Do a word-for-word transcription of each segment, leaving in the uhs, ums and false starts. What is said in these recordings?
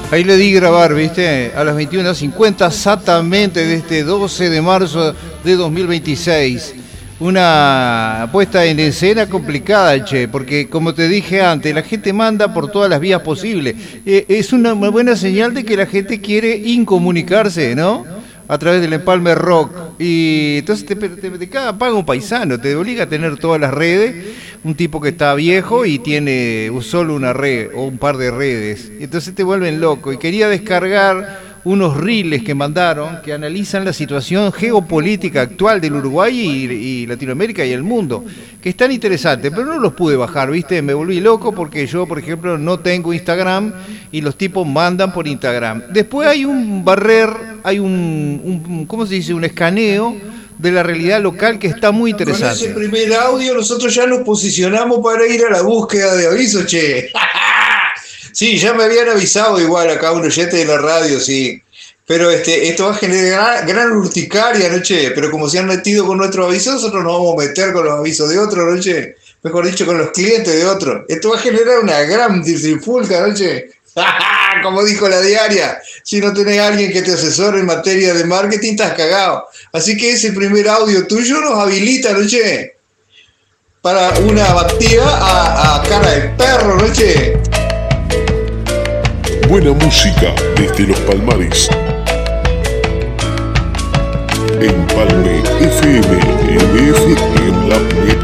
Ahí le di grabar, ¿viste? A las veintiuna cincuenta exactamente de este doce de marzo de dos mil veintiséis. Una puesta en escena complicada, che, porque como te dije antes, la gente manda por todas las vías posibles. Eh, es una buena señal de que la gente quiere incomunicarse, ¿no? A través del Empalme Rock. Y entonces te, te, te caga paga un paisano, te obliga a tener todas las redes. Un tipo que está viejo y tiene solo una red o un par de redes. Y entonces te vuelven loco. Y quería descargar unos reels que mandaron que analizan la situación geopolítica actual del Uruguay y, y Latinoamérica y el mundo, que es tan interesante, pero no los pude bajar, ¿viste? Me volví loco porque yo, por ejemplo, no tengo Instagram y los tipos mandan por Instagram. Después hay un barrer, hay un, un ¿cómo se dice? Un escaneo de la realidad local que está muy interesante. Con ese primer audio nosotros ya nos posicionamos para ir a la búsqueda de aviso, che. Sí, ya me habían avisado igual acá un oyente de la radio, sí. Pero este, esto va a generar gran, gran urticaria, ¿no, che? Pero como se han metido con nuestros avisos, nosotros nos vamos a meter con los avisos de otros, ¿no, che? Mejor dicho, con los clientes de otros. Esto va a generar una gran trifulca, ¿no, che? Como dijo la diaria, si no tenés a alguien que te asesore en materia de marketing, estás cagado. Así que ese primer audio tuyo nos habilita, ¿no, che? Para una batida a, a cara del perro, ¿no, che? Buena música desde los Palmares. Empalme F M, M F en la web.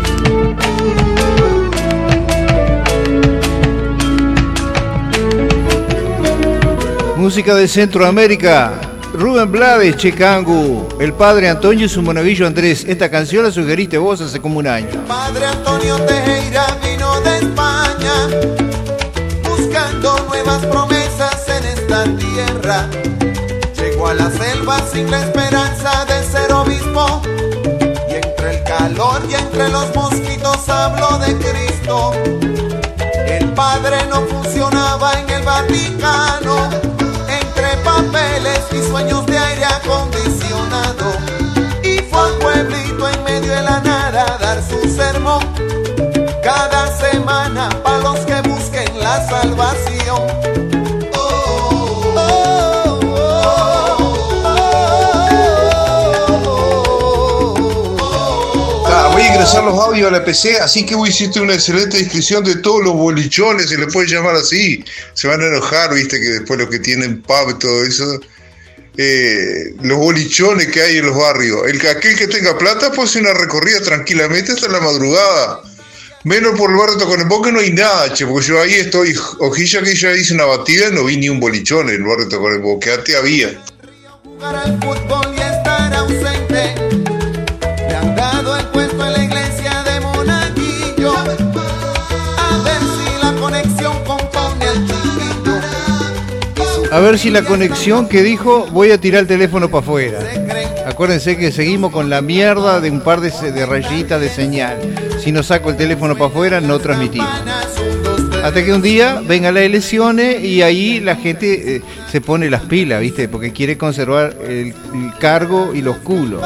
Música de Centroamérica. Rubén Blades, Checangu, el padre Antonio y su monaguillo Andrés. Esta canción la sugeriste vos hace como un año. Padre Antonio Tejera vino de España buscando nuevas promesas en esta tierra. Llegó a la selva sin la esperanza de ser obispo y entre el calor y entre los mosquitos habló de Cristo. El padre no funcionaba en el Vaticano, entre papeles y sueños de aire acondicionado, y fue al pueblito en medio de la nada a dar su sermón cada semana para los que busquen la salvación. Voy a ingresar los audios a la P C, así que vos hiciste una excelente descripción de todos los bolichones, se les puede llamar así. Se van a enojar, viste, que después los que tienen pub y todo eso, eh, los bolichones que hay en los barrios. El, aquel que tenga plata puede hacer una recorrida tranquilamente hasta la madrugada. Menos por el barrio de Tacuarembó, que no hay nada, che, porque yo ahí estoy, hojilla que ya hice una batida y no vi ni un bolichón en el barrio de Tacuarembó, que antes había. Jugar al fútbol y estar ausente. Le han dado el puesto en la iglesia de Monaguillo. A ver si la conexión compone al chiquillo. A ver si la conexión que dijo, voy a tirar el teléfono para afuera. Acuérdense que seguimos con la mierda de un par de, de rayitas de señal. Si no saco el teléfono para afuera, no transmitimos. Hasta que un día vengan las elecciones y ahí la gente eh, se pone las pilas, ¿viste? Porque quiere conservar el, el cargo y los culos.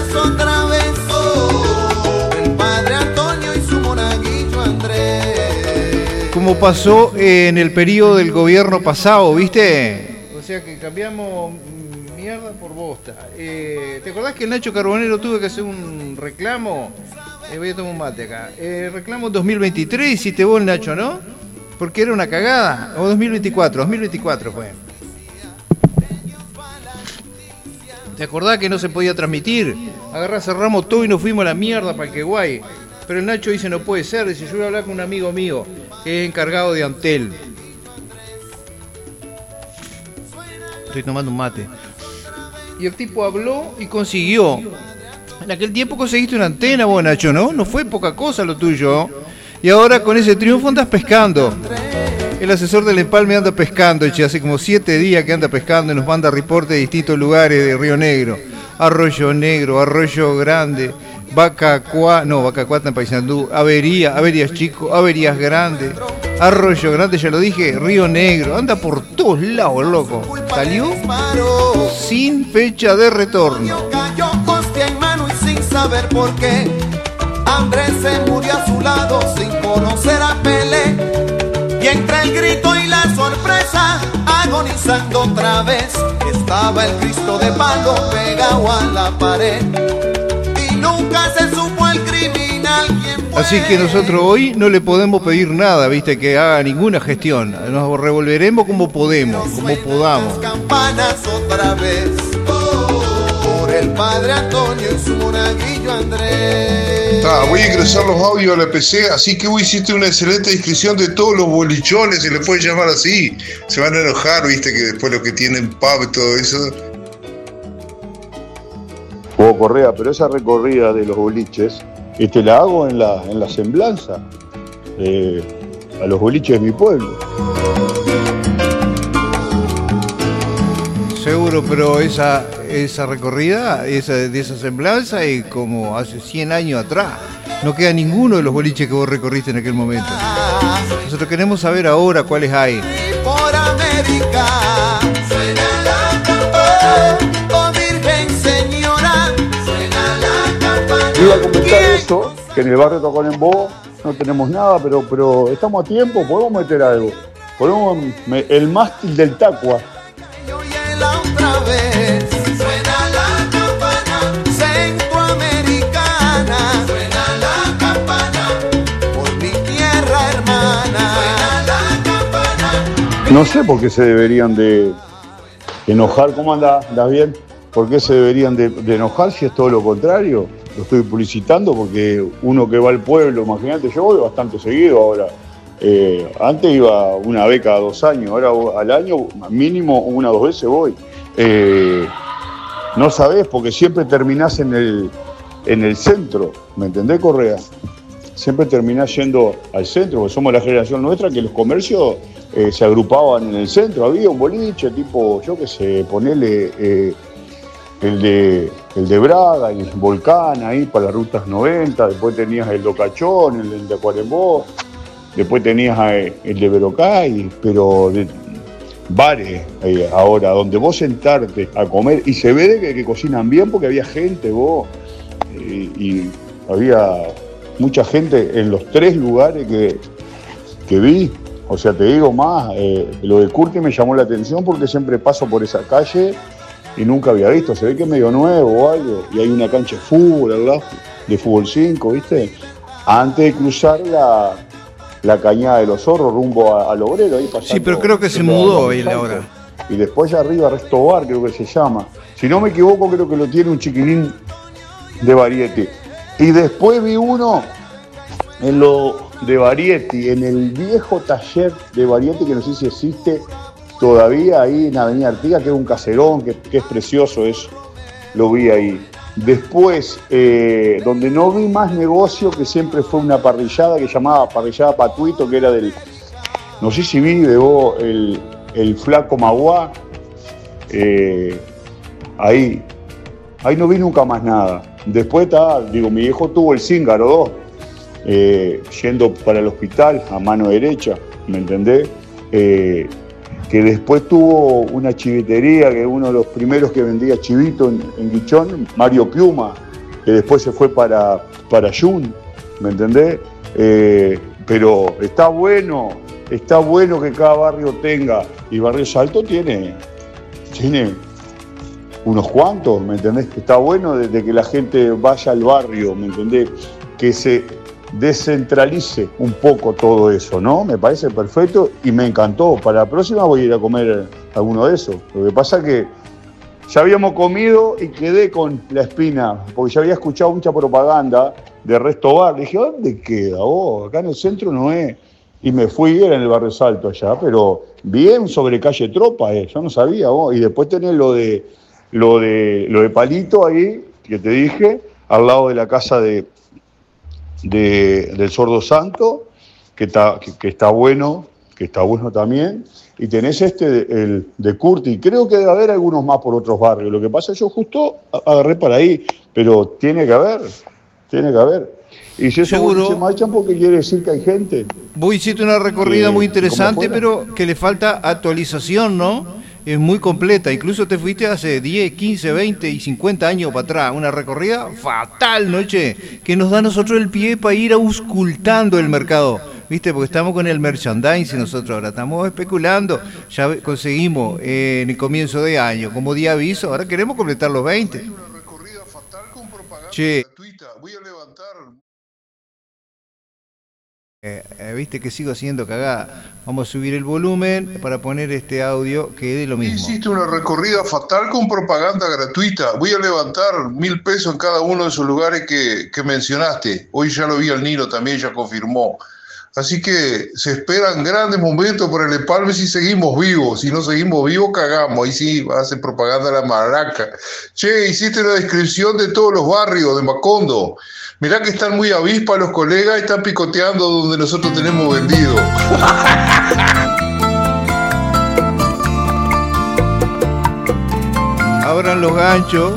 Como pasó en el periodo del gobierno pasado, ¿viste? O sea que cambiamos mierda por bosta. Eh, ¿Te acordás que el Nacho Carbonero tuvo que hacer un reclamo? Eh, voy a tomar un mate acá. Eh, reclamo dos mil veintitrés, hiciste vos, Nacho, ¿no? Porque era una cagada. O dos mil veinticuatro, dos mil veinticuatro fue. ¿Te acordás que no se podía transmitir? Agarrá, cerramos todo y nos fuimos a la mierda para el que guay. Pero el Nacho dice, no puede ser. Dice, yo voy a hablar con un amigo mío que es encargado de Antel. Estoy tomando un mate. Y el tipo habló y consiguió. En aquel tiempo conseguiste una antena vos, Nacho, ¿no? No fue poca cosa lo tuyo. Y ahora con ese triunfo andas pescando. El asesor del Empalme anda pescando, che, hace como siete días que anda pescando y nos manda reportes de distintos lugares de Río Negro. Arroyo Negro, Arroyo Grande, Vacacuá, no, Vacacuá está en Paysandú, Avería, Averías Chico, Averías Grande, Arroyo Grande, ya lo dije, Río Negro, anda por todos lados, loco. Salió sin fecha de retorno. Cayó hostia en mano y sin saber por qué. Andrés se murió a su lado sin conocer a Pelé. Y entre el grito y la sorpresa, agonizando otra vez, estaba el Cristo de palo pegado a la pared. Y nunca se supo el criminal quién fue. Así que nosotros hoy no le podemos pedir nada, viste, que haga ninguna gestión. Nos revolveremos como podemos, como podamos. Las campanas otra vez, por el padre Antonio y su monaguillo Andrés. Ah, voy a ingresar los audios a la P C, así que hoy hiciste una excelente descripción de todos los bolichones, se les puede llamar así. Se van a enojar, viste, que después los que tienen pub y todo eso. Hugo Correa, pero esa recorrida de los boliches, este, la hago en la, en la semblanza eh, a los boliches de mi pueblo. Seguro, pero esa, esa recorrida, esa, de esa semblanza es como hace cien años atrás. No queda ninguno de los boliches que vos recorriste en aquel momento. Nosotros queremos saber ahora cuáles hay. Por América suena la campana, oh Virgen Señora, suena la campana. Iba a comentar eso, que en el barrio Tacuarembó no tenemos nada, pero, pero estamos a tiempo, podemos meter algo. Podemos, me- el mástil del Tacua. Y óyela otra vez, suena la campana centroamericana, suena la campana por mi tierra hermana, suena la campana. No sé por qué se deberían de enojar. ¿Cómo andás? ¿Andás bien? ¿Por qué se deberían de, de enojar si es todo lo contrario? Lo estoy publicitando porque uno que va al pueblo, imagínate, yo voy bastante seguido ahora. Eh, antes iba una vez cada dos años, ahora al año mínimo una o dos veces voy. Eh, no sabés, porque siempre terminás en el, en el centro, ¿me entendés, Correa? Siempre terminás yendo al centro, porque somos la generación nuestra que los comercios eh, se agrupaban en el centro. Había un boliche tipo, yo qué sé, ponele eh, el, de, el de Braga, el Volcán ahí para las rutas noventa, después tenías el Locachón, el, el de Tacuarembó, después tenías eh, el de Verocay, pero de, bares eh, ahora, donde vos sentarte a comer, y se ve de que, que cocinan bien porque había gente, vos, eh, y había mucha gente en los tres lugares que, que vi. O sea, te digo más, eh, lo de Curti me llamó la atención porque siempre paso por esa calle y nunca había visto. Se ve que es medio nuevo o algo, y hay una cancha de fútbol, ¿verdad? De fútbol cinco, ¿viste? Antes de cruzar la, la cañada de los Zorros rumbo a- al Obrero, ahí pasando. Sí, pero creo que se mudó ahí ahora. Y después allá arriba Resto Bar, creo que se llama. Si no me equivoco, creo que lo tiene un chiquilín de Varieté. Y después vi uno en lo de Varieté, en el viejo taller de Varieté, que no sé si existe todavía ahí en Avenida Artigas, que es un caserón, que, que es precioso eso. Lo vi ahí. Después, eh, donde no vi más negocio, que siempre fue una parrillada que llamaba Parrillada Patuito, que era del, no sé si vive vos, el, el Flaco Maguá, eh, ahí, ahí no vi nunca más nada. Después está, digo, mi viejo tuvo el Cíngaro dos, eh, yendo para el hospital a mano derecha, ¿me entendés? Eh, que después tuvo una chivetería, que uno de los primeros que vendía chivito en, en Guichón, Mario Piuma, que después se fue para, para Jun, ¿me entendés? Eh, pero está bueno, está bueno que cada barrio tenga, y Barrio Salto tiene, tiene unos cuantos, ¿me entendés? Está bueno desde que la gente vaya al barrio, ¿me entendés? Que se descentralice un poco todo eso, ¿no? Me parece perfecto y me encantó. Para la próxima voy a ir a comer alguno de esos. Lo que pasa es que ya habíamos comido y quedé con la espina, porque ya había escuchado mucha propaganda de Resto Bar. Dije, ¿dónde queda vos? Acá en el centro no es. Y me fui, era en el Barrio Salto allá, pero bien sobre calle Tropa, eh. Yo no sabía vos. Y después tenés lo de, lo de, lo de Palito ahí, que te dije, al lado de la casa de De, del Sordo Santo, que está, que, que está bueno, que está bueno también, y tenés este, el de Curti, creo que debe haber algunos más por otros barrios, lo que pasa es que yo justo agarré para ahí, pero tiene que haber, tiene que haber. Y si eso Seguro. se marchan porque quiere decir que hay gente. Vos hiciste una recorrida Sí, muy como interesante, fuera. pero que le falta actualización, ¿no? Es muy completa, incluso te fuiste hace diez, quince, veinte y cincuenta años para atrás, una recorrida fatal, noche, que nos da a nosotros el pie para ir auscultando el mercado. ¿viste? Porque estamos con el merchandising nosotros ahora, estamos especulando, ya conseguimos eh, en el comienzo de año como día aviso, ahora queremos completar los veinte. Che. Voy a levantar. Eh, eh, viste que sigo haciendo cagada. Vamos a subir el volumen para poner este audio que dé lo mismo. Hiciste una recorrida fatal con propaganda gratuita. Voy a levantar mil pesos en cada uno de esos lugares que, que mencionaste. Hoy ya lo vi al Nino, también ya confirmó. Así que se esperan grandes momentos para el empalme si seguimos vivos. Si no seguimos vivos, cagamos. Ahí sí hace propaganda la maraca. Che, hiciste la descripción de todos los barrios de Macondo. Mirá que están muy avispas los colegas y están picoteando donde nosotros tenemos vendido. Abran los ganchos.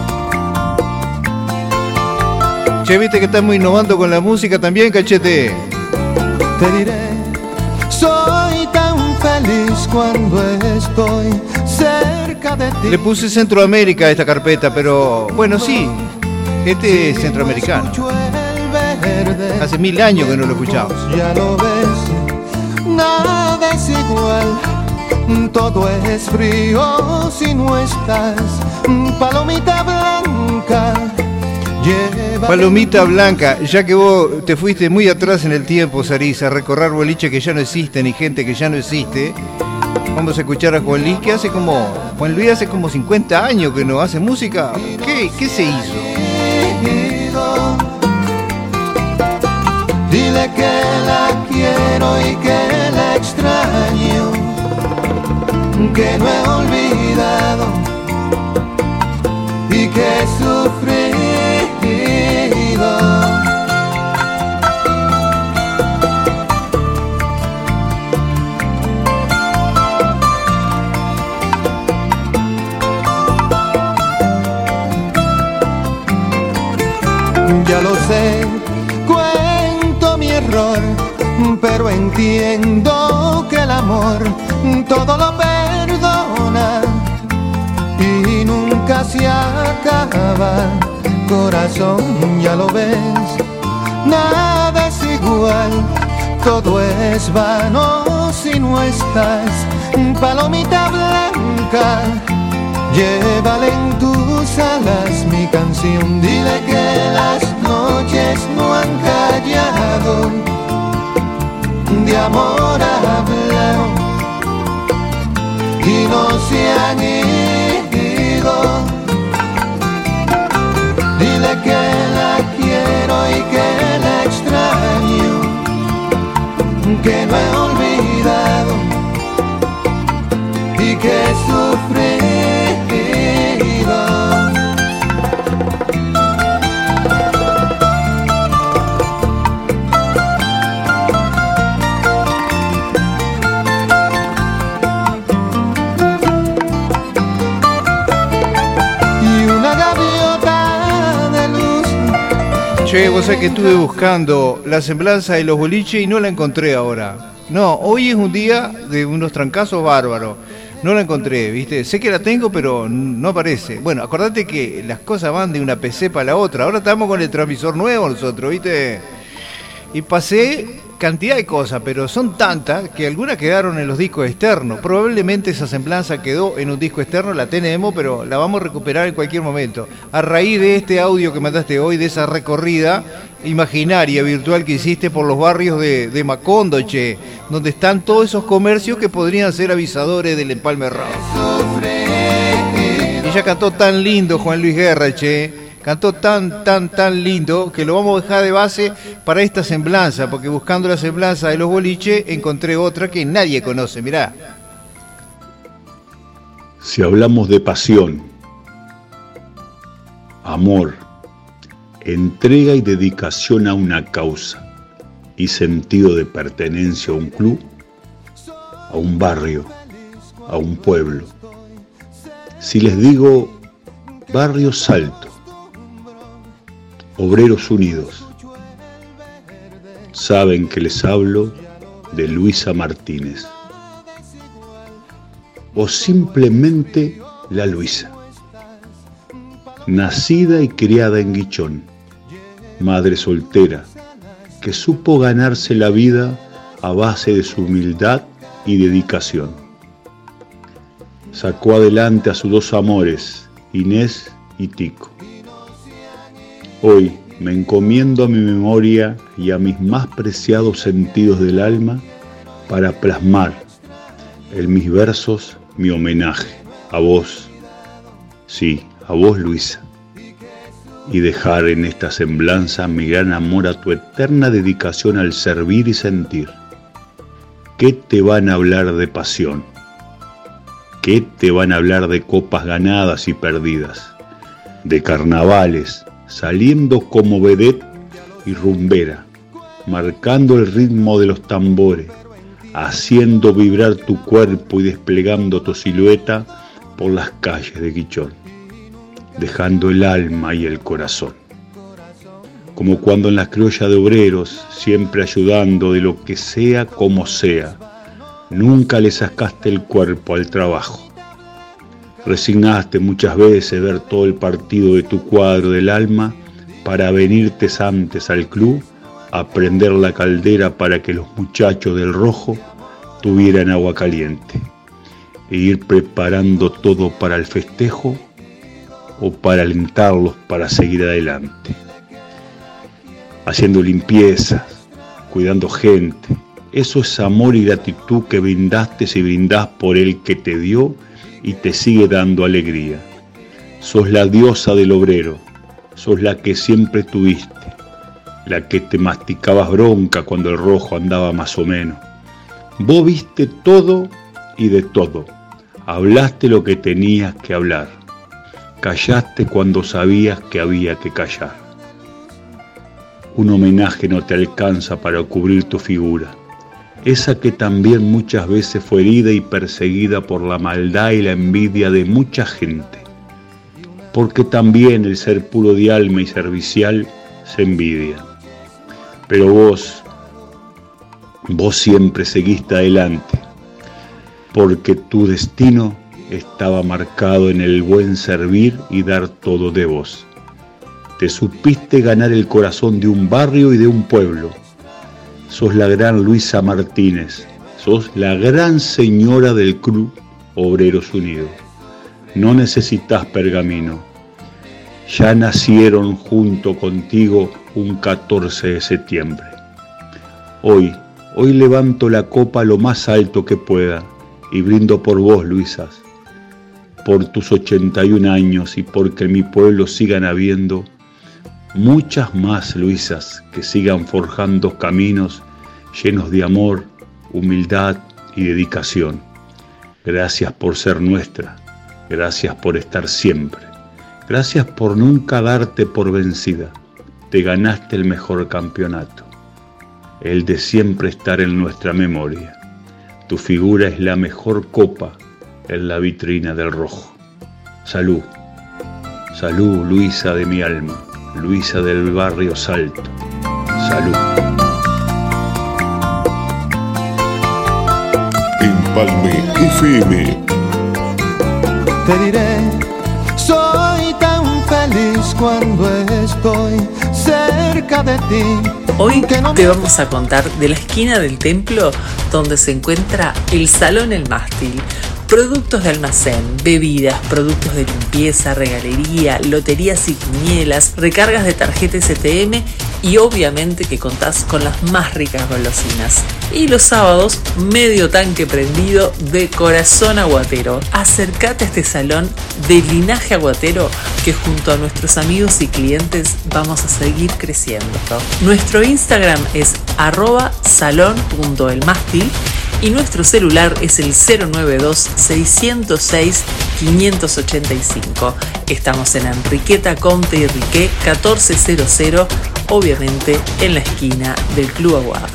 Che, viste que estamos innovando con la música también, Cachete. Te diré, soy tan feliz cuando estoy cerca de ti. Le puse Centroamérica a esta carpeta, pero bueno, sí, este es centroamericano. Hace mil años que no lo escuchamos. Ya lo ves, nada es igual, todo es frío si no estás. Palomita blanca. Palomita blanca, ya que vos te fuiste muy atrás en el tiempo, Sarisa, a recorrer boliche que ya no existen y gente que ya no existe, vamos a escuchar a Juan Luis, que hace como, Juan Luis hace como cincuenta años que no hace música. ¿Qué, qué se hizo? Dile que la quiero y que la extraño, que no he olvidado y que he sufrido. Ya lo sé, cuento mi error, pero entiendo que el amor todo lo perdona y nunca se acaba. Corazón, ya lo ves, nada es igual, todo es vano si no estás. Palomita blanca, llévale en tus alas mi canción. Dile que las noches no han callado, de amor hablaron y no se han ido. Dile que la quiero y que la extraño, que no he olvidado y que he sufrido. Che, vos sabés que estuve buscando la semblanza de los boliches y no la encontré ahora. No, hoy es un día de unos trancazos bárbaros. No la encontré, ¿viste? Sé que la tengo, pero no aparece. Bueno, acordate que las cosas van de una P C para la otra. Ahora estamos con el transmisor nuevo nosotros, ¿viste? Y pasé cantidad de cosas, pero son tantas que algunas quedaron en los discos externos. Probablemente esa semblanza quedó en un disco externo, la tenemos, pero la vamos a recuperar en cualquier momento. A raíz de este audio que mandaste hoy, de esa recorrida imaginaria, virtual que hiciste por los barrios de, de Macondo, che, donde están todos esos comercios que podrían ser avisadores del empalme rock. Ella cantó tan lindo, Juan Luis Guerra, che. Cantó tan, tan, tan lindo que lo vamos a dejar de base para esta semblanza, porque buscando la semblanza de los boliches encontré otra que nadie conoce, mirá. Si hablamos de pasión, amor, entrega y dedicación a una causa y sentido de pertenencia a un club, a un barrio, a un pueblo. Si les digo Barrio Salto, Obreros Unidos, saben que les hablo de Luisa Martínez. O simplemente la Luisa, nacida y criada en Guichón, madre soltera que supo ganarse la vida a base de su humildad y dedicación. Sacó adelante a sus dos amores, Inés y Tico. Hoy me encomiendo a mi memoria y a mis más preciados sentidos del alma para plasmar en mis versos mi homenaje a vos, sí, a vos, Luisa, y dejar en esta semblanza mi gran amor a tu eterna dedicación al servir y sentir. ¿Qué te van a hablar de pasión? ¿Qué te van a hablar de copas ganadas y perdidas? De carnavales, saliendo como vedette y rumbera, marcando el ritmo de los tambores, haciendo vibrar tu cuerpo y desplegando tu silueta por las calles de Guichón, dejando el alma y el corazón. Como cuando en las criollas de obreros, siempre ayudando de lo que sea como sea, nunca le sacaste el cuerpo al trabajo. Resignaste muchas veces ver todo el partido de tu cuadro del alma para venirte antes al club a prender la caldera para que los muchachos del rojo tuvieran agua caliente e ir preparando todo para el festejo o para alentarlos para seguir adelante. Haciendo limpiezas, cuidando gente. Eso es amor y gratitud que brindaste y brindás por el que te dio y te sigue dando alegría. Sos la diosa del obrero, sos la que siempre tuviste, la que te masticabas bronca cuando el rojo andaba más o menos. Vos viste todo y de todo, hablaste lo que tenías que hablar, callaste cuando sabías que había que callar. Un homenaje no te alcanza para cubrir tu figura, esa que también muchas veces fue herida y perseguida por la maldad y la envidia de mucha gente, porque también el ser puro de alma y servicial se envidia. Pero vos, vos siempre seguiste adelante, porque tu destino estaba marcado en el buen servir y dar todo de vos. Te supiste ganar el corazón de un barrio y de un pueblo. Sos la gran Luisa Martínez, sos la gran señora del Club Obreros Unidos. No necesitas pergamino. Ya nacieron junto contigo un catorce de septiembre. Hoy, hoy levanto la copa lo más alto que pueda y brindo por vos, Luisas, por tus ochenta y un años y porque en mi pueblo sigan habiendo muchas más Luisas que sigan forjando caminos llenos de amor, humildad y dedicación. Gracias por ser nuestra, gracias por estar siempre, gracias por nunca darte por vencida. Te ganaste el mejor campeonato, el de siempre estar en nuestra memoria. Tu figura es la mejor copa en la vitrina del rojo. Salud, salud Luisa de mi alma, Luisa del barrio Salto, salud. Empalme F M. Te diré, soy tan feliz cuando estoy cerca de ti. Hoy te vamos a contar de la esquina del templo donde se encuentra el Salón El Mástil. Productos de almacén, bebidas, productos de limpieza, regalería, loterías y quinielas, recargas de tarjeta S T M y obviamente que contás con las más ricas golosinas. Y los sábados, medio tanque prendido de corazón aguatero. Acércate a este salón de linaje aguatero que junto a nuestros amigos y clientes vamos a seguir creciendo. Nuestro Instagram es arroba salón punto el mástil y nuestro celular es el cero nueve dos, seis cero seis, cinco ocho cinco. Estamos en Enriqueta, Comte y Riqué catorce cero cero, obviamente en la esquina del Club Aguada.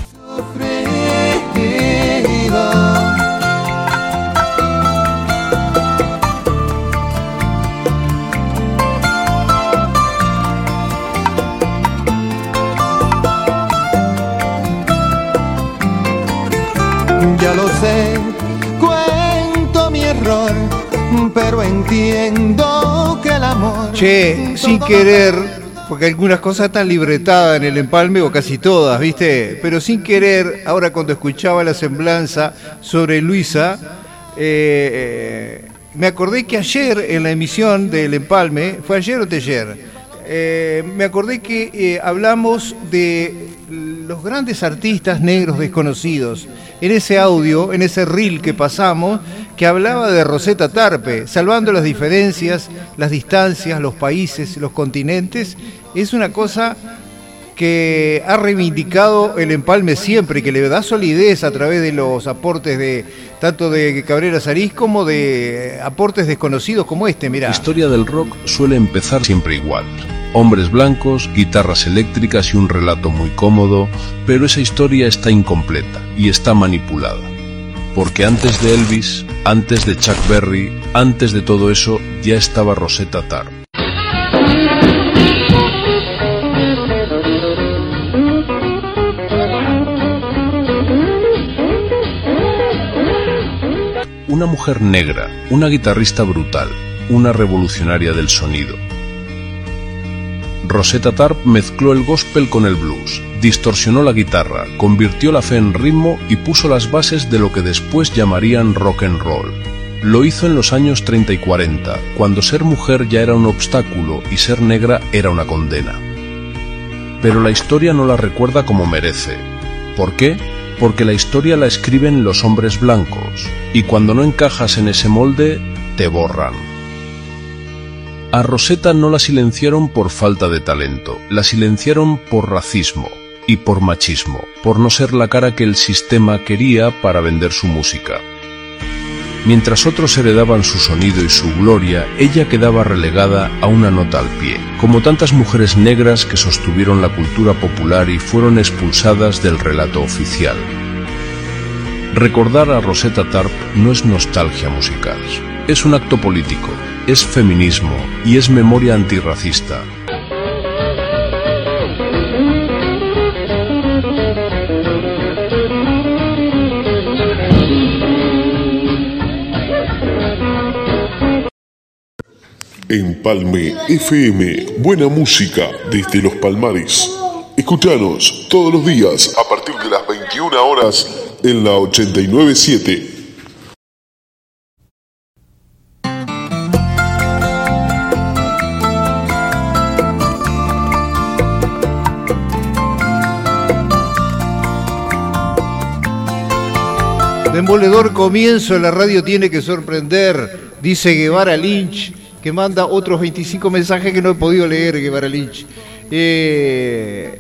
Ya lo sé, cuento mi error, pero entiendo que el amor... Che, sin querer, porque algunas cosas están libretadas en el empalme, o casi todas, ¿viste? Pero sin querer, ahora cuando escuchaba la semblanza sobre Luisa, eh, me acordé que ayer en la emisión del empalme, ¿fue ayer o ayer? Eh, me acordé que eh, hablamos de los grandes artistas negros desconocidos. En ese audio, en ese reel que pasamos, que hablaba de Rosetta Tarpe, salvando las diferencias, las distancias, los países, los continentes. Es una cosa que ha reivindicado el empalme siempre, que le da solidez a través de los aportes de tanto de Cabrera Sarís como de aportes desconocidos como este. Mirá. La historia del rock suele empezar siempre igual. Hombres blancos, guitarras eléctricas y un relato muy cómodo, pero esa historia está incompleta y está manipulada. Porque antes de Elvis, antes de Chuck Berry, antes de todo eso, ya estaba Rosetta Tarpe. Una mujer negra, una guitarrista brutal, una revolucionaria del sonido. Rosetta Tarpe mezcló el gospel con el blues, distorsionó la guitarra, convirtió la fe en ritmo y puso las bases de lo que después llamarían rock and roll. Lo hizo en los años treinta y cuarenta, cuando ser mujer ya era un obstáculo y ser negra era una condena. Pero la historia no la recuerda como merece. ¿Por qué? Porque la historia la escriben los hombres blancos, y cuando no encajas en ese molde, te borran. A Rosetta no la silenciaron por falta de talento, la silenciaron por racismo y por machismo, por no ser la cara que el sistema quería para vender su música. Mientras otros heredaban su sonido y su gloria, ella quedaba relegada a una nota al pie, como tantas mujeres negras que sostuvieron la cultura popular y fueron expulsadas del relato oficial. Recordar a Rosetta Tarpe no es nostalgia musical, es un acto político, es feminismo y es memoria antirracista. Empalme F M, buena música desde los Palmares. Escuchanos todos los días a partir de las veintiuna horas en la ochenta y nueve punto siete. Demoledor comienzo, la radio tiene que sorprender, dice Guevara Lynch, que manda otros veinticinco mensajes que no he podido leer, Guevara Lynch. Eh,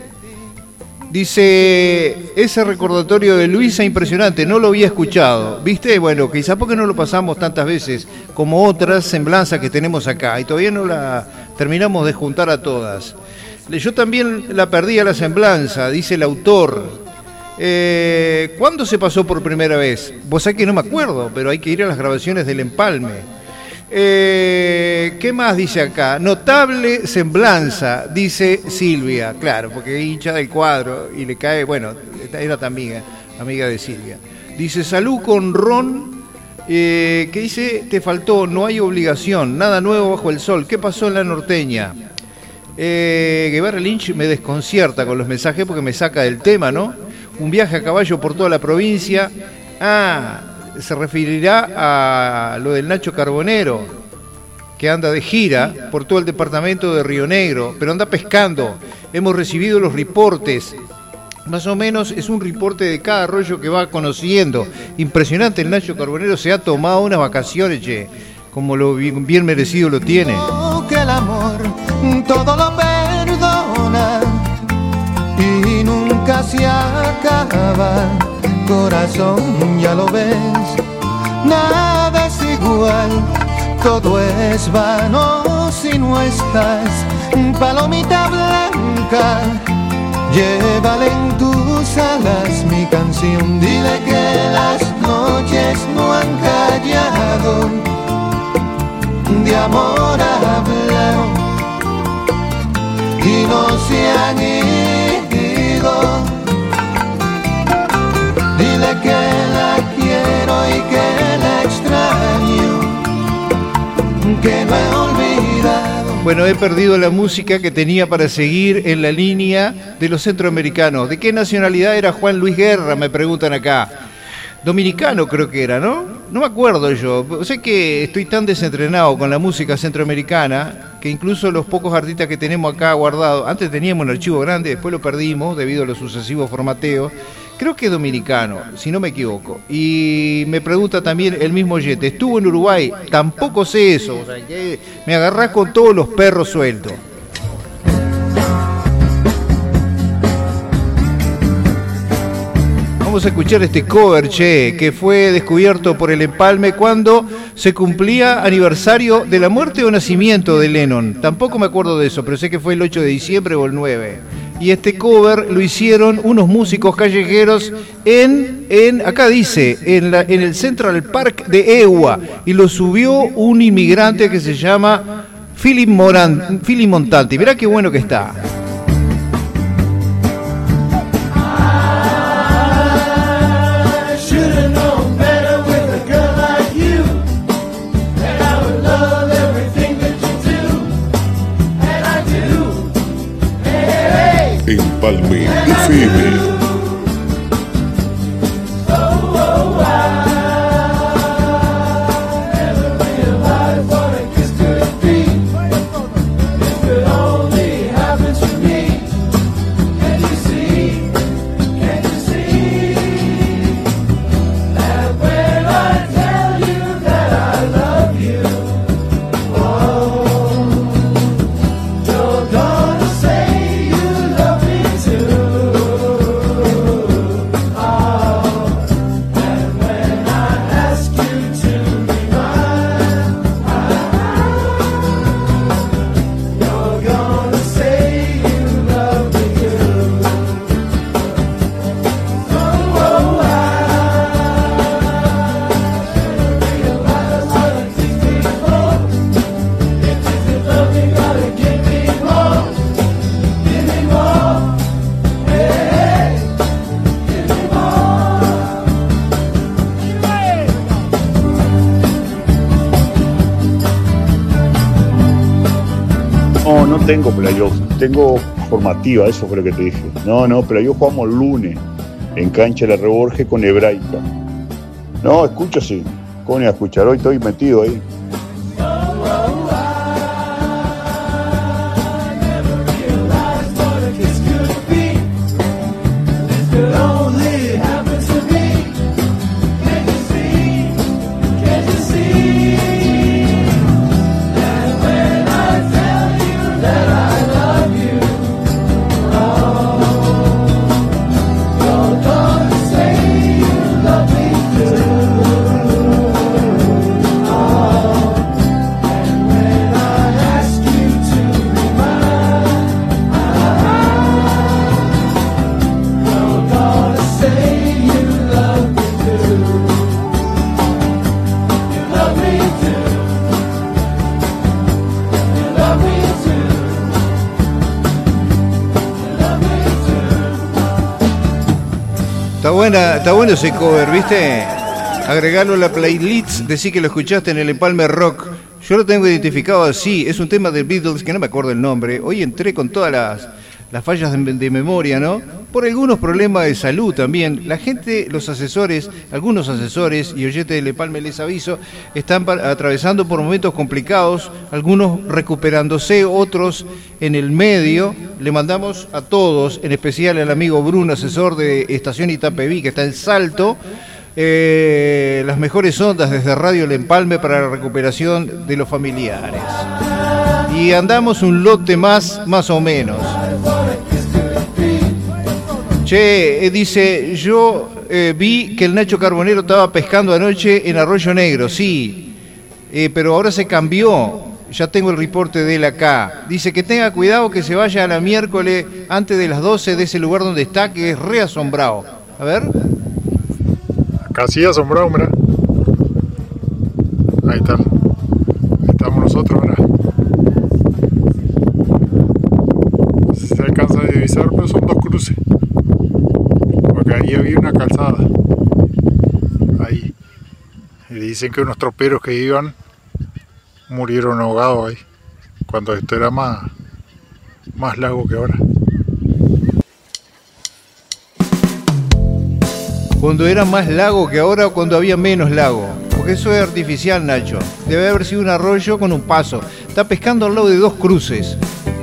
dice, ese recordatorio de Luisa impresionante, no lo había escuchado, ¿viste? Bueno, quizá porque no lo pasamos tantas veces como otras semblanzas que tenemos acá, y todavía no la terminamos de juntar a todas. Yo también la perdí a la semblanza, dice el autor. Eh, ¿Cuándo se pasó por primera vez? Vos sabés que no me acuerdo, pero hay que ir a las grabaciones del empalme. Eh, ¿Qué más dice acá? Notable semblanza, dice Silvia. Claro, porque hincha del cuadro y le cae, bueno, era tu amiga, amiga de Silvia. Dice, salud con Ron, eh, que dice, te faltó, no hay obligación, nada nuevo bajo el sol. ¿Qué pasó en la norteña? Eh, Guevara Lynch me desconcierta con los mensajes porque me saca del tema, ¿no? Un viaje a caballo por toda la provincia. Ah, se referirá a lo del Nacho Carbonero, que anda de gira por todo el departamento de Río Negro, pero anda pescando. Hemos recibido los reportes. Más o menos es un reporte de cada arroyo que va conociendo. Impresionante, el Nacho Carbonero se ha tomado unas vacaciones, che, como lo bien, bien merecido lo tiene. Que el amor todo lo perdona y nunca se acaba, corazón, ya lo ves, nada es igual, todo es vano si no estás, palomita blanca, llévale en tus alas mi canción, dile que las noches no han callado, de amor hablan y no se han ido. Dile que la quiero y que la extraño, que no he olvidado. Bueno, he perdido la música que tenía para seguir en la línea de los centroamericanos. ¿De qué nacionalidad era Juan Luis Guerra? Me preguntan acá. Dominicano creo que era, ¿no? No me acuerdo yo. Sé que estoy tan desentrenado con la música centroamericana que incluso los pocos artistas que tenemos acá guardados, antes teníamos un archivo grande, después lo perdimos debido a los sucesivos formateos. Creo que es dominicano, si no me equivoco. Y me pregunta también el mismo oyente, ¿estuvo en Uruguay? Tampoco sé eso. O sea, que me agarrás con todos los perros sueltos. Vamos a escuchar este cover, che, que fue descubierto por el Empalme cuando se cumplía aniversario de la muerte o nacimiento de Lennon. Tampoco me acuerdo de eso, pero sé que fue el ocho de diciembre o el nueve. Y este cover lo hicieron unos músicos callejeros en, en acá dice, en, la, en el Central Park de Ewa. Y lo subió un inmigrante que se llama Philip, Moran, Philip Montanti. Mirá qué bueno que está. Empalme F M. No tengo playoff, tengo formativa, eso fue lo que te dije. No, no, playoff jugamos el lunes en cancha de la Reborge con Hebraica. No, escucho sí, ¿cómo voy a escuchar? Hoy estoy metido ahí. Está buena, está bueno ese cover, ¿viste? Agregarlo a la playlist, decir que lo escuchaste en el Empalme Rock. Yo lo tengo identificado así, es un tema de Beatles que no me acuerdo el nombre. Hoy entré con todas las, las fallas de, de memoria, ¿no? Por algunos problemas de salud también. La gente, los asesores, algunos asesores y oyentes del Empalme, les aviso, están atravesando por momentos complicados, algunos recuperándose, otros en el medio. Le mandamos a todos, en especial al amigo Bruno, asesor de Estación Itapeví, que está en Salto, eh, las mejores ondas desde Radio El Empalme para la recuperación de los familiares. Y andamos un lote más, más o menos. Che, eh, dice, yo eh, vi que el Nacho Carbonero estaba pescando anoche en Arroyo Negro, sí, eh, pero ahora se cambió, ya tengo el reporte de él acá. Dice que tenga cuidado, que se vaya a la miércoles antes de las doce de ese lugar donde está, que es re asombrado. A ver. Acá sí asombrado, mira. Ahí está. Ahí estamos nosotros, mira. Se alcanza a divisar, pero son dos cruces. Porque ahí había una calzada. Ahí. Y dicen que unos troperos que iban murieron ahogados ahí. cuando esto era más, más lago que ahora. Cuando era más lago que ahora o cuando había menos lago. Porque eso es artificial, Nacho. Debe haber sido un arroyo con un paso. Está pescando al lado de dos cruces.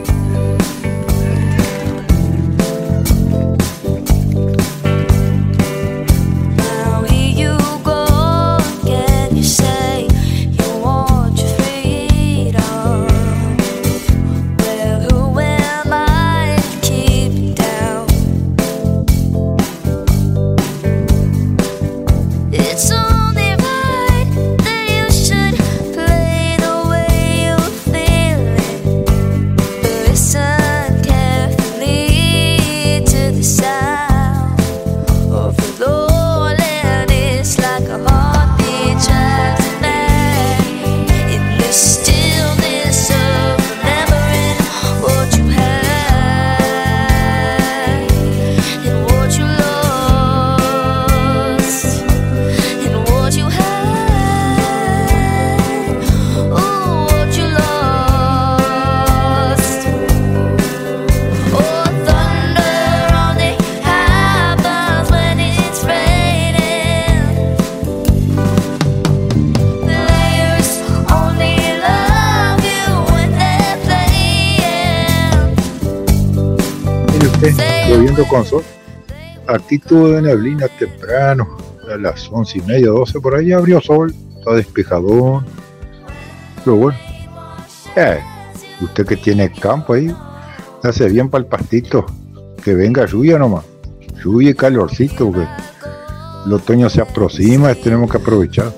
Lloviendo con sol, actitud de neblina temprano, a las once y media, doce por ahí abrió sol, está despejadón. Pero bueno, eh, usted que tiene campo ahí, hace bien para el pastito, que venga lluvia nomás, lluvia y calorcito, porque el otoño se aproxima, tenemos que aprovechar.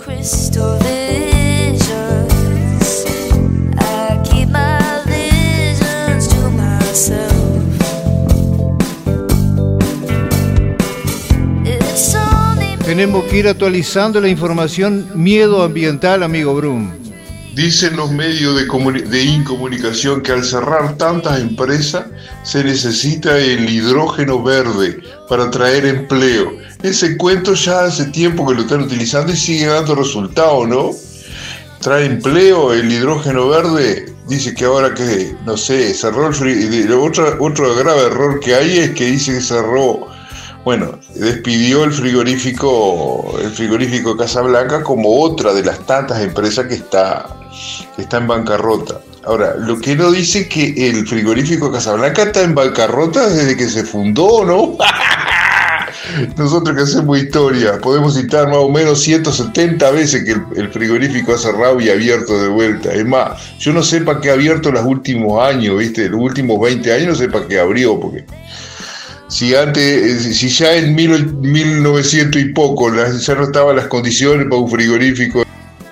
Tenemos que ir actualizando la información miedo ambiental, amigo Brum. Dicen los medios de, comuni- de incomunicación que al cerrar tantas empresas se necesita el hidrógeno verde para traer empleo. Ese cuento ya hace tiempo que lo están utilizando y sigue dando resultados, ¿no? Trae empleo el hidrógeno verde. Dice que ahora que, no sé, cerró el frigorífico. Otro, otro grave error que hay es que dice que cerró... Bueno, despidió el frigorífico, el frigorífico Casablanca como otra de las tantas empresas que está, que está en bancarrota. Ahora, lo que no dice es que el frigorífico Casablanca está en bancarrota desde que se fundó, ¿no? Nosotros que hacemos historia, podemos citar más o menos ciento setenta veces que el, el frigorífico ha cerrado y abierto de vuelta. Es más, yo no sé para qué ha abierto los últimos años, ¿viste? Los últimos veinte años no sé para qué abrió, porque... Si antes, si ya en mil, mil novecientos y poco ya no estaban las condiciones para un frigorífico.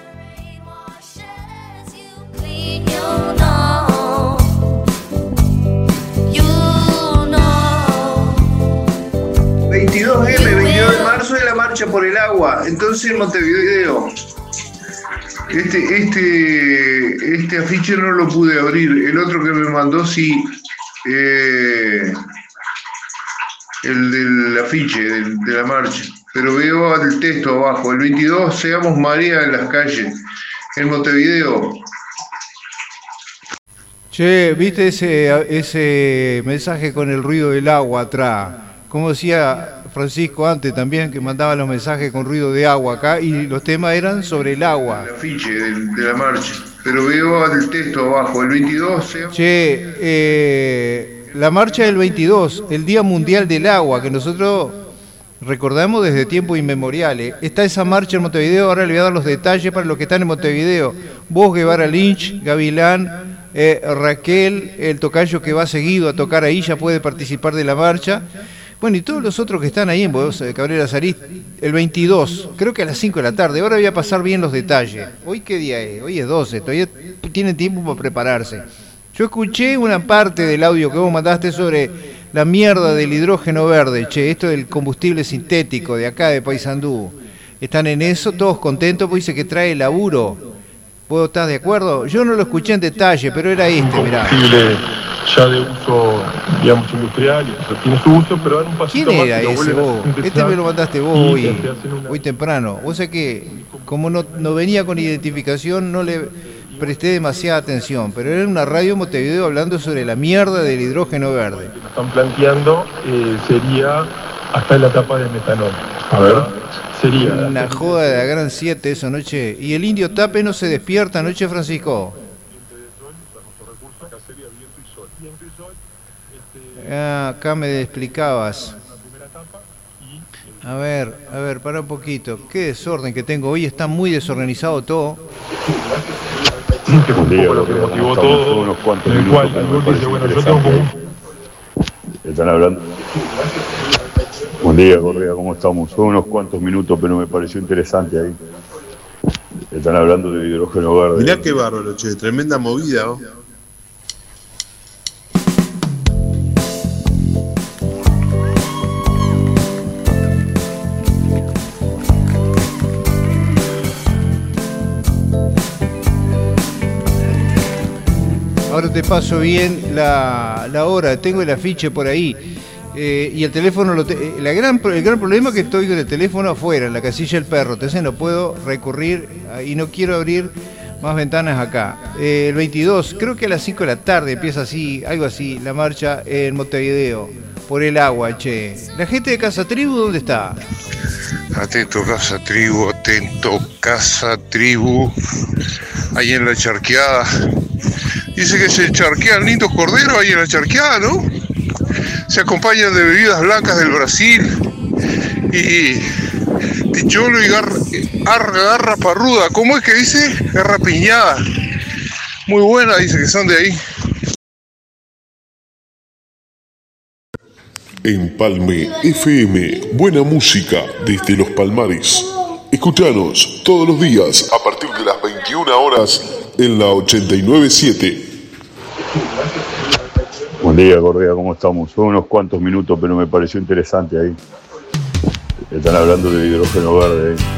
veintidós eme, veintidós de marzo es la marcha por el agua. Entonces en Montevideo, este, este, este afiche no lo pude abrir. El otro que me mandó sí. Eh, el del afiche, del, de la marcha, pero veo el texto abajo, el veintidós, seamos marea en las calles, en Montevideo. Che, ¿viste ese, ese mensaje con el ruido del agua atrás? Como decía Francisco antes también, que mandaba los mensajes con ruido de agua acá, y los temas eran sobre el agua. El afiche del, de la marcha, pero veo el texto abajo, el veintidós, seamos... Che, eh... la marcha del veintidós, el Día Mundial del Agua, que nosotros recordamos desde tiempos inmemoriales. Está esa marcha en Montevideo, ahora le voy a dar los detalles para los que están en Montevideo. Vos, Guevara Lynch, Gavilán, eh, Raquel, el tocayo que va seguido a tocar ahí, ya puede participar de la marcha. Bueno, y todos los otros que están ahí en Vos, Cabrera Sarís, el veintidós, creo que a las cinco de la tarde. Ahora voy a pasar bien los detalles. ¿Hoy qué día es? Hoy es doce, todavía tienen tiempo para prepararse. Yo escuché una parte del audio que vos mandaste sobre la mierda del hidrógeno verde, che, esto del combustible sintético de acá de Paysandú. Están en eso, todos contentos, pues dice que trae laburo. ¿Vos estás de acuerdo? Yo no lo escuché en detalle, pero era este, mirá. Ya de uso, digamos, industrial, eso tiene su uso, pero dan un pasito ¿Quién más. era ese vos? Este me lo mandaste vos hoy, una... hoy temprano. Vos sabés que, como no, no venía con identificación, no le... presté demasiada atención, pero era una radio en Montevideo hablando sobre la mierda del hidrógeno verde. Lo que están planteando eh, sería hasta la etapa de metanol. A ver, sería... Una joda de la gran siete eso, noche. ¿Y el indio Tape no se despierta anoche, Francisco? Ah, acá me explicabas. A ver, a ver, para un poquito. Qué desorden que tengo. Hoy está muy desorganizado todo. Que fue un poco lo que motivó todo, unos cuantos en el minutos, cual me Lul dice, parece bueno, yo tengo interesante. como... Están hablando. Buen día, Correa, ¿cómo estamos? Son unos cuantos minutos, pero me pareció interesante ahí. Están hablando del hidrógeno verde. Mirá qué bárbaro, che, tremenda movida, ¿no? Ahora te paso bien la, la hora, tengo el afiche por ahí. Eh, y el teléfono, lo te, la gran, el gran problema es que estoy con el teléfono afuera, en la casilla del perro, entonces no puedo recurrir y no quiero abrir más ventanas acá. Eh, el veintidós, creo que a las cinco de la tarde empieza así, algo así, la marcha en Montevideo, por el agua, che. ¿La gente de Casa Tribu dónde está? Atento, Casa Tribu, atento, Casa Tribu. Ahí en la charqueada. Dice que se charquean lindos corderos ahí en la charqueada, ¿no? Se acompañan de bebidas blancas del Brasil y ticholo y garra, garra, garra parruda. ¿Cómo es que dice? Garra piñada. Muy buena, dice que son de ahí. Empalme F M, buena música desde los Palmares. Escuchanos todos los días a partir de las veintiuna horas en la ochenta y nueve punto siete. Buen día, Correa, ¿cómo estamos? Son unos cuantos minutos, pero me pareció interesante ahí. Están hablando del hidrógeno verde ahí.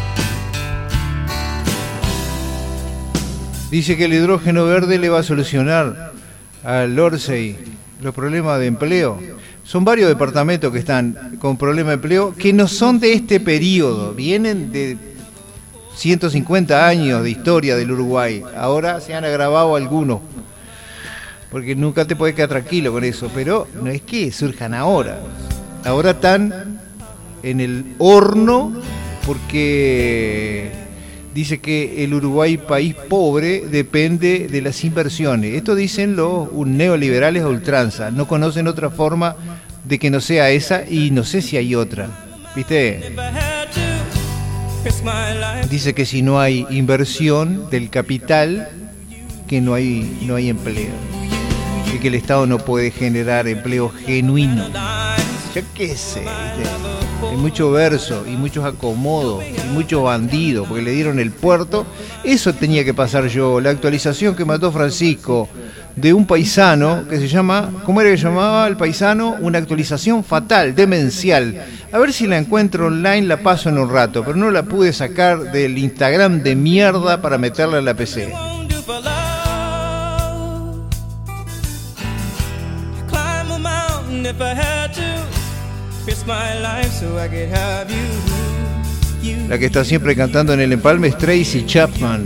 Dice que el hidrógeno verde le va a solucionar al Orsay los problemas de empleo. Son varios departamentos que están con problemas de empleo que no son de este periodo, vienen de ciento cincuenta años de historia del Uruguay. Ahora se han agravado algunos, porque nunca te puedes quedar tranquilo con eso, pero no es que surjan ahora. Ahora están en el horno porque dice que el Uruguay, país pobre, depende de las inversiones. Esto dicen los neoliberales a ultranza. No conocen otra forma de que no sea esa y no sé si hay otra. ¿Viste? Dice que si no hay inversión del capital, que no hay, no hay empleo. Y que el Estado no puede generar empleo genuino. Yo qué sé, ¿viste? Hay mucho verso y muchos acomodos y muchos bandidos porque le dieron el puerto. Eso tenía que pasar yo. La actualización que mató Francisco de un paisano que se llama, ¿cómo era que llamaba el paisano? Una actualización fatal, demencial. A ver si la encuentro online, la paso en un rato, pero no la pude sacar del Instagram de mierda para meterla en la P C. La que está siempre cantando en el empalme es Tracy Chapman.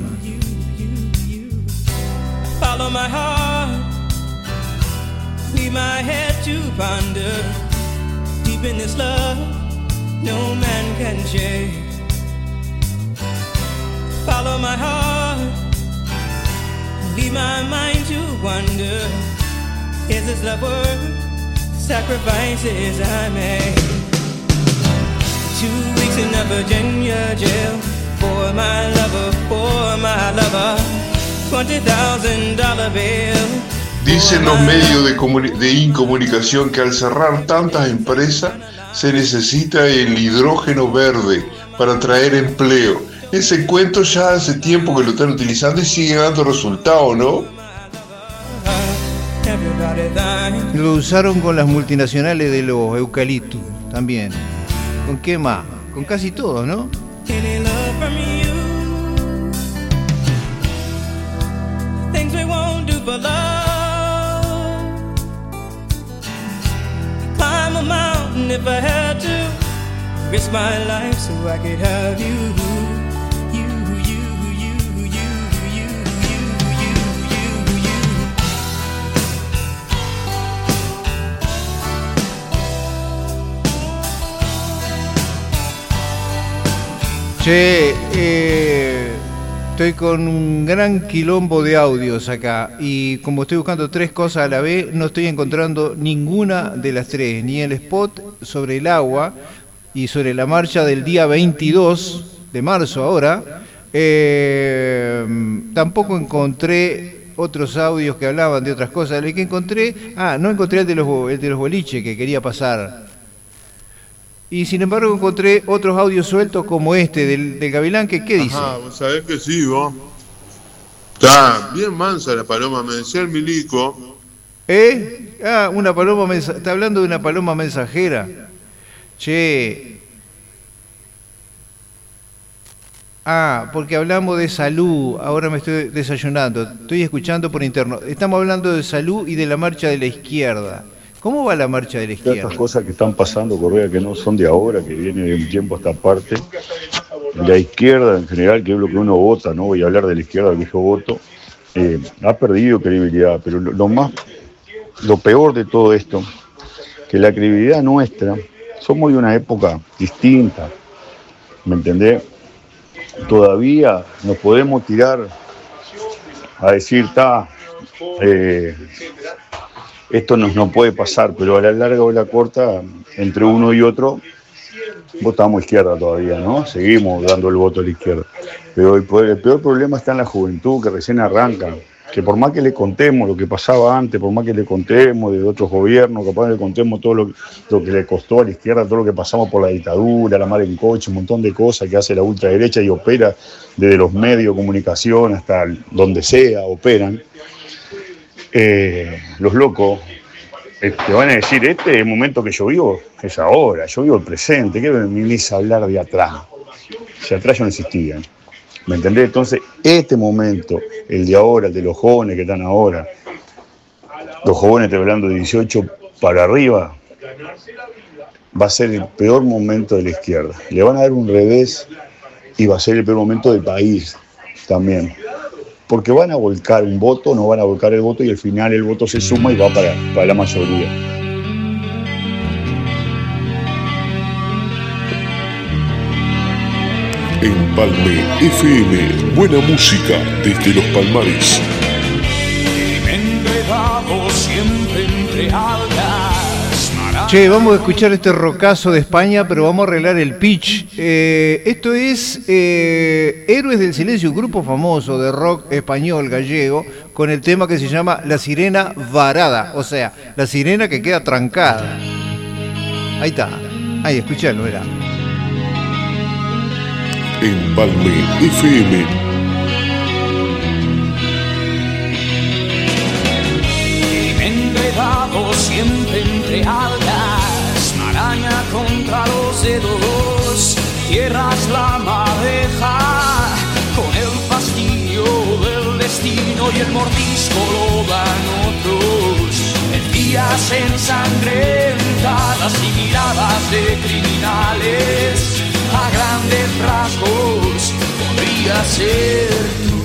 Follow my heart, leave my head to ponder. Deep in this love, no man can shake. Follow my heart, leave my mind to wonder. Is this love worth sacrifices I made? Two weeks in a Virginia jail for my lover, for my lover. twenty thousand dollar bill. Dicen los medios de, comuni- de incomunicación que al cerrar tantas empresas se necesita el hidrógeno verde para traer empleo. Ese cuento ya hace tiempo que lo están utilizando y sigue dando resultados, ¿no? Lo usaron con las multinacionales de los eucaliptus también. ¿Con qué más? Con casi todo, ¿no? Things we won't do for love. Climb a mountain if I had to. Risk my life so I could have you. You, you, you, you, you, you. Che, eh, estoy con un gran quilombo de audios acá y como estoy buscando tres cosas a la vez, no estoy encontrando ninguna de las tres, ni el spot sobre el agua y sobre la marcha del día veintidós de marzo ahora, eh, tampoco encontré otros audios que hablaban de otras cosas. El que encontré, ah, no encontré el de los, el de los boliches que quería pasar. Y sin embargo encontré otros audios sueltos como este del, del Gavilán, que ¿qué dice? Ajá, vos sabés que sí, vos. Está bien mansa la paloma, me decía el milico. ¿Eh? Ah, una paloma mensa- está hablando de una paloma mensajera. Che. Ah, porque hablamos de salud, ahora me estoy desayunando, estoy escuchando por interno. Estamos hablando de salud y de la marcha de la izquierda. ¿Cómo va la marcha de la izquierda? Estas cosas que están pasando, Correa, que no son de ahora, que viene de un tiempo a esta parte. La izquierda en general, que es lo que uno vota, no voy a hablar de la izquierda que yo voto, eh, ha perdido credibilidad. Pero lo, lo más, lo peor de todo esto, que la credibilidad nuestra, somos de una época distinta, ¿me entendés? Todavía nos podemos tirar a decir, está, eh, esto nos no puede pasar, pero a la larga o a la corta, entre uno y otro, votamos izquierda todavía, ¿no? Seguimos dando el voto a la izquierda. Pero el, el peor problema está en la juventud, que recién arranca, que por más que le contemos lo que pasaba antes, por más que le contemos de otros gobiernos, capaz le contemos todo lo, lo que le costó a la izquierda, todo lo que pasamos por la dictadura, la mar en coche, un montón de cosas que hace la ultraderecha y opera desde los medios de comunicación hasta donde sea, operan. Eh, los locos eh, te van a decir, este es el momento que yo vivo, es ahora, yo vivo el presente, ¿qué me venís a hablar de atrás? Si atrás yo no existía, ¿me entendés? Entonces, este momento, el de ahora, el de los jóvenes que están ahora, los jóvenes, estoy hablando de dieciocho para arriba, va a ser el peor momento de la izquierda. Le van a dar un revés y va a ser el peor momento del país también. Porque van a volcar un voto, no van a volcar el voto y al final el voto se suma y va para, para la mayoría. Empalme F M, buena música desde los Palmares. Che, vamos a escuchar este rockazo de España, pero vamos a arreglar el pitch. Eh, esto es eh, Héroes del Silencio, un grupo famoso de rock español gallego, con el tema que se llama La Sirena Varada, o sea, la sirena que queda trancada. Ahí está, ahí, escuchalo, verá. Empalme F M. Siempre entre algas, maraña contra los dedos, tierras la madeja, con el fastidio del destino y el mordisco lo dan otros. Días ensangrentadas y miradas de criminales, a grandes rasgos podría ser tú.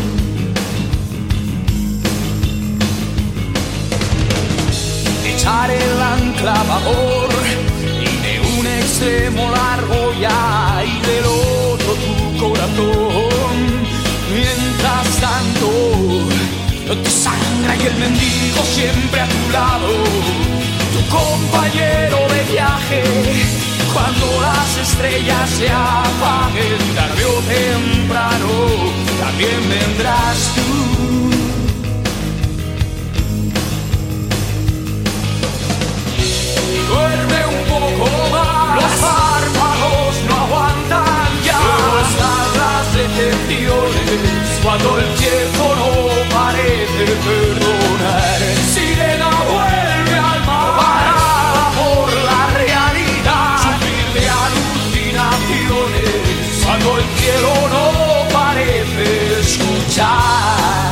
Echar el ancla a babor y de un extremo largo ya y del otro tu corazón. Mientras tanto, tu sangre y el mendigo siempre a tu lado, tu compañero de viaje. Cuando las estrellas se apaguen, tarde o temprano, también vendrás tú. Duerme un poco más, los párpados no aguantan ya. Luego están las decepciones, cuando el tiempo no parece perdonar. Sirena vuelve al mar, parada por la realidad. Sufrir de alucinaciones, cuando el cielo no parece escuchar.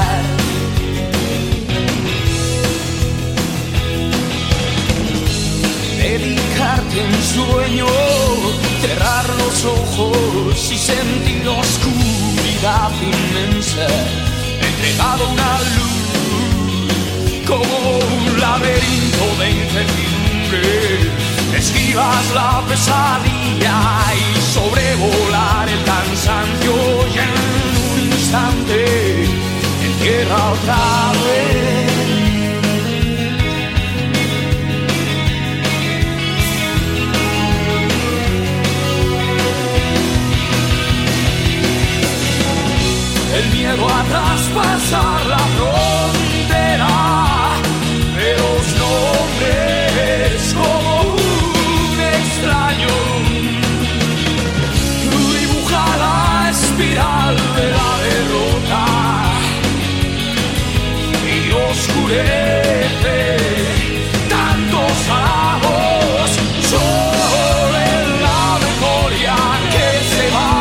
Dedicarte en sueño, cerrar los ojos y sentir la oscuridad inmensa, entregado a una luz como un laberinto de incertidumbre. esquivas la pesadilla y sobrevolar el cansancio y en un instante en tierra otra vez. El miedo a traspasar la frontera de los nombres como un extraño dibuja la espiral de la derrota y oscurece tantos halagos sobre la memoria que se va.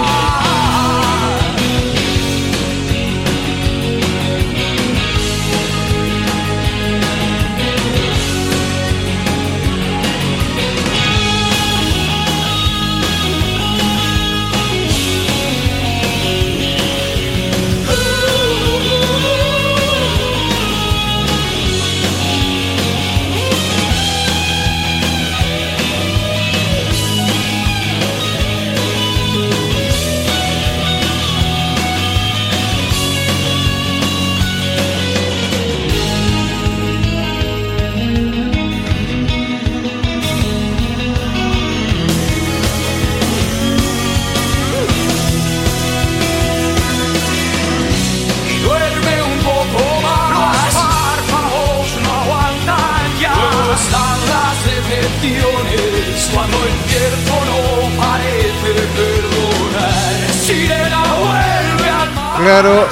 Cuando el tiempo no parece perdonar, sirena vuelve al mar. Claro,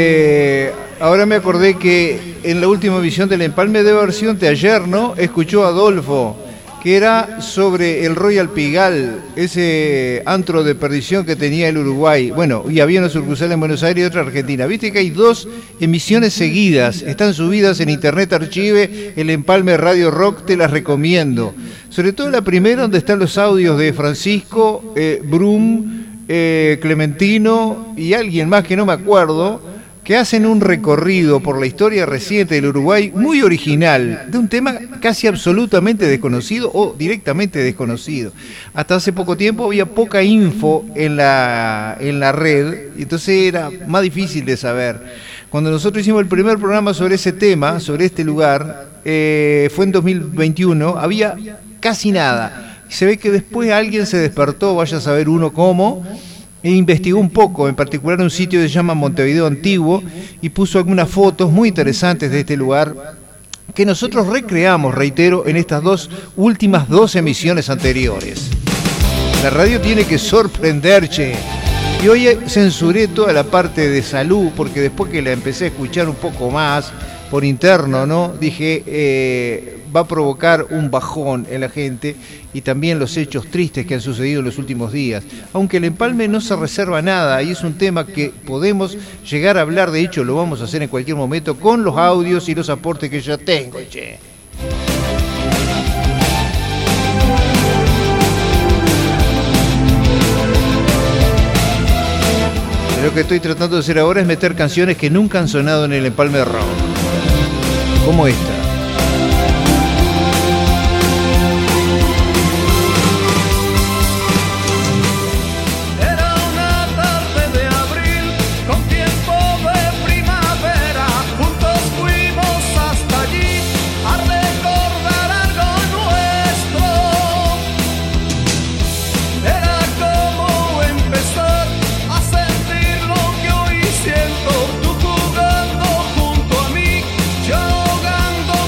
eh, ahora me acordé que en la última emisión del Empalme de versión de ayer, ¿no? Escuchó a Adolfo, que era sobre el Royal Pigalle, ese antro de perdición que tenía el Uruguay. Bueno, y había una sucursal en Buenos Aires y otra en Argentina. Viste que hay dos emisiones seguidas, están subidas en Internet Archive, el Empalme Radio Rock, te las recomiendo. Sobre todo la primera, donde están los audios de Francisco, eh, Brum, eh, Clementino y alguien más que no me acuerdo, que hacen un recorrido por la historia reciente del Uruguay muy original, de un tema casi absolutamente desconocido o directamente desconocido. Hasta hace poco tiempo había poca info en la, en la red, y entonces era más difícil de saber. Cuando nosotros hicimos el primer programa sobre ese tema, sobre este lugar, eh, fue en dos mil veintiuno, había casi nada. Se ve que después alguien se despertó, vaya a saber uno cómo, e investigó un poco, en particular un sitio que se llama Montevideo Antiguo, y puso algunas fotos muy interesantes de este lugar que nosotros recreamos, reitero, en estas dos últimas dos emisiones anteriores. La radio tiene que sorprender, che. Y hoy censuré toda la parte de salud, porque después que la empecé a escuchar un poco más por interno, ¿no? Dije, eh, va a provocar un bajón en la gente y también los hechos tristes que han sucedido en los últimos días. Aunque el Empalme no se reserva nada y es un tema que podemos llegar a hablar, de hecho lo vamos a hacer en cualquier momento con los audios y los aportes que ya tengo, che. Lo que estoy tratando de hacer ahora es meter canciones que nunca han sonado en el Empalme Rock, como esta. Siento tú jugando junto a mí, yo ahogando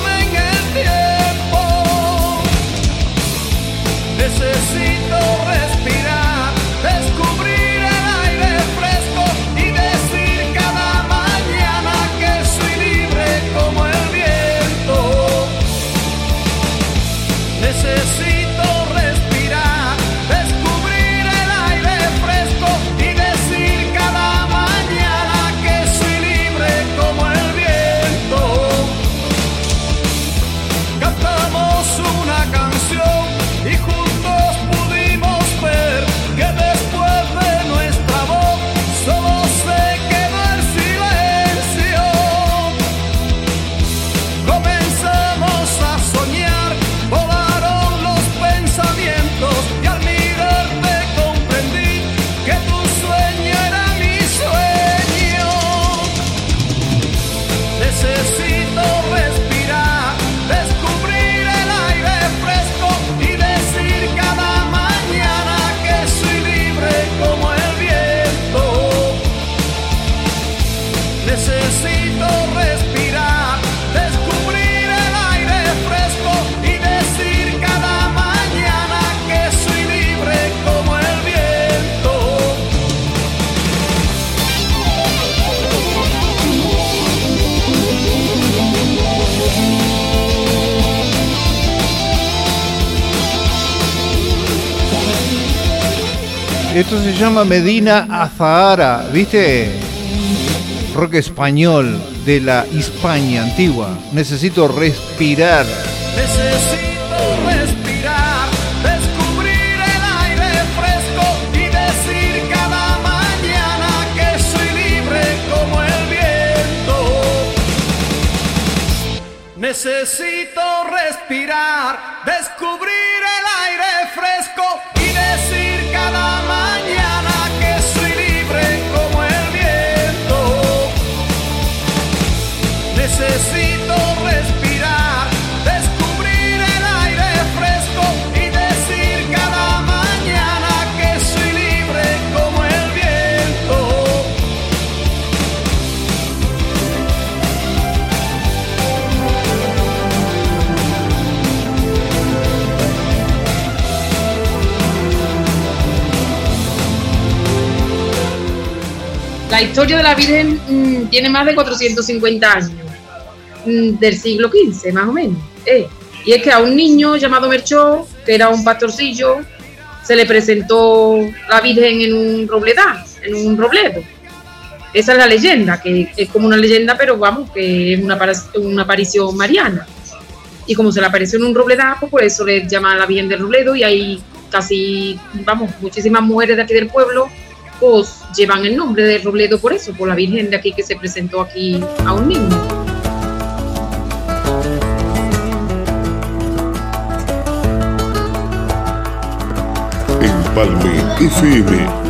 Esto se llama Medina Azahara, ¿viste? Rock español de la Hispania antigua. Necesito respirar. Necesito respirar, descubrir el aire fresco y decir cada mañana que soy libre como el viento. Necesito respirar, descubrir el aire fresco y decir cada mañana que soy libre como el viento. Necesito respirar, descubrir el aire fresco y decir cada mañana que soy libre como el viento. La historia de la Virgen mmm, tiene más de cuatrocientos cincuenta años, mmm, del siglo quince más o menos. Eh. Y es que a un niño llamado Melchor, que era un pastorcillo, se le presentó la Virgen en un robledal, en un robledo. Esa es la leyenda, que es como una leyenda, pero vamos, que es una, una aparición mariana. Y como se le apareció en un robledal, pues por eso le llaman la Virgen del Robledo, y hay casi, vamos, muchísimas mujeres de aquí del pueblo pues llevan el nombre de Robledo por eso, por la Virgen de aquí que se presentó aquí a un niño. Empalme F M.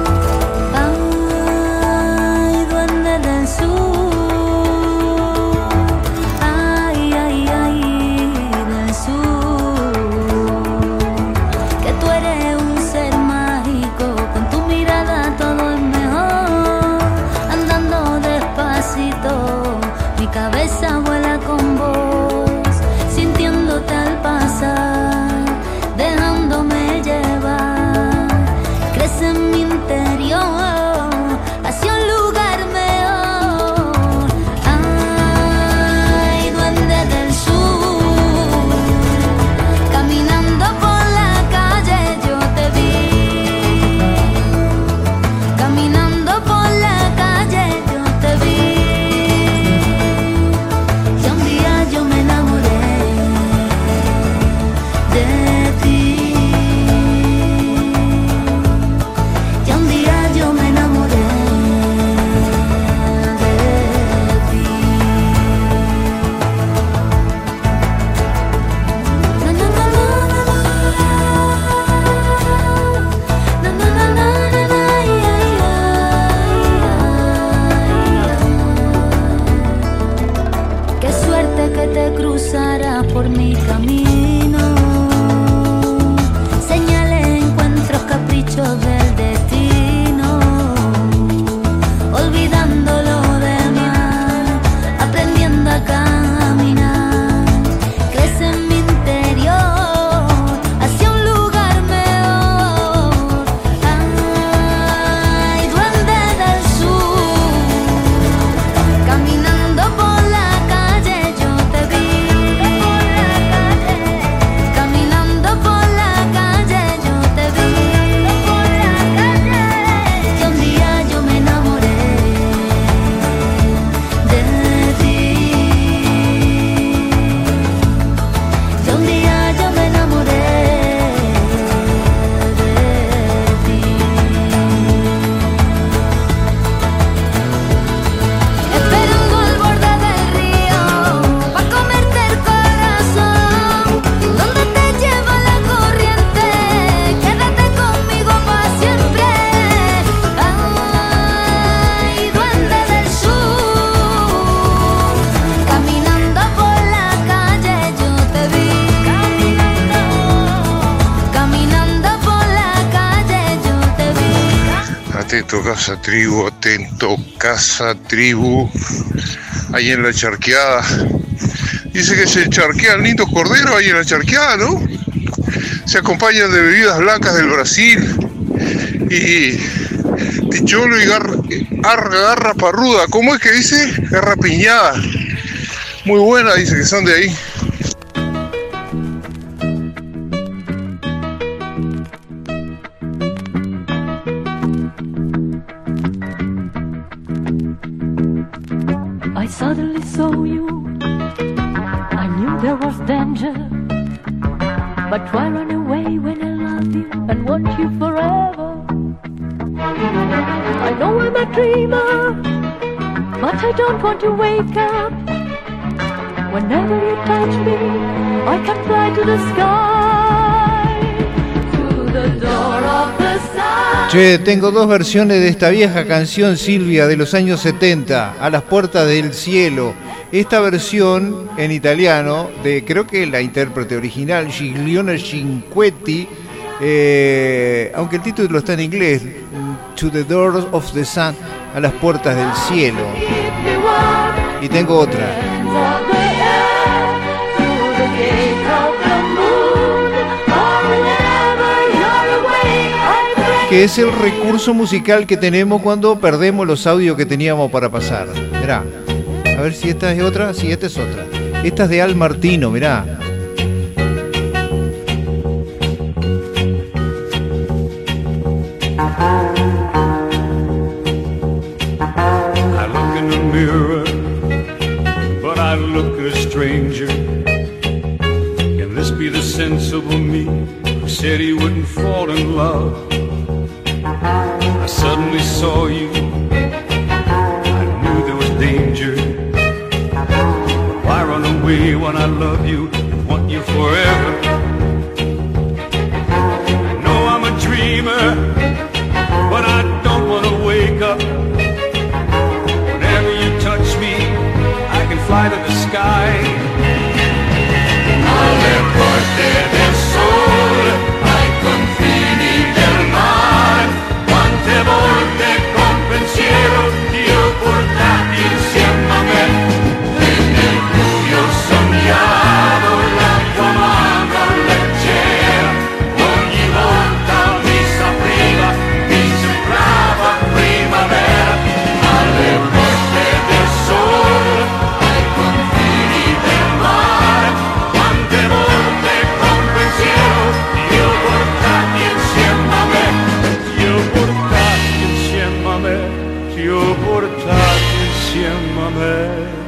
Atento, Casa Tribu, atento, Casa Tribu, ahí en la charqueada. Dice que se charquean lindos corderos ahí en la charqueada, ¿no? Se acompañan de bebidas blancas del Brasil y ticholo y garra, arga, garra parruda. ¿Cómo es que dice? Garra piñada. Muy buena, dice que son de ahí. suddenly saw you. I knew there was danger, but why run away when I love you and want you forever? I know I'm a dreamer, but I don't want to wake up. Whenever you touch me, I can fly to the sky, through the door of the sun. Che, tengo dos versiones de esta vieja canción, Silvia, de los años setenta, A las puertas del cielo. Esta versión en italiano, de creo que la intérprete original, Giglione Cinquetti, eh, aunque el título está en inglés, To the Doors of the Sun, A las puertas del cielo. Y tengo otra, que es el recurso musical que tenemos cuando perdemos los audios que teníamos para pasar. Mirá, a ver si esta es otra. Sí, esta es otra. Esta es de Al Martino, mirá. I look in the mirror, but I look a stranger. Can this be the sensible me who said he wouldn't fall in love? I suddenly saw you, I knew there was danger. Why run away when I love you and want you forever? I know I'm a dreamer, but I don't want to wake up. Whenever you touch me, I can fly to the sky. Alle porte del sole, ai confini del mare, quante volte con pensiero ti ho portati insieme a me, e nel buio sognavo la tua mano leggera, ogni volta mi s'apriva, mi sembrava primavera, alle porte del sole, ai confini del mare, quante volte con pensiero ti ho portati insieme a me, ti ho portati insieme a me, ti ho portati insieme a me.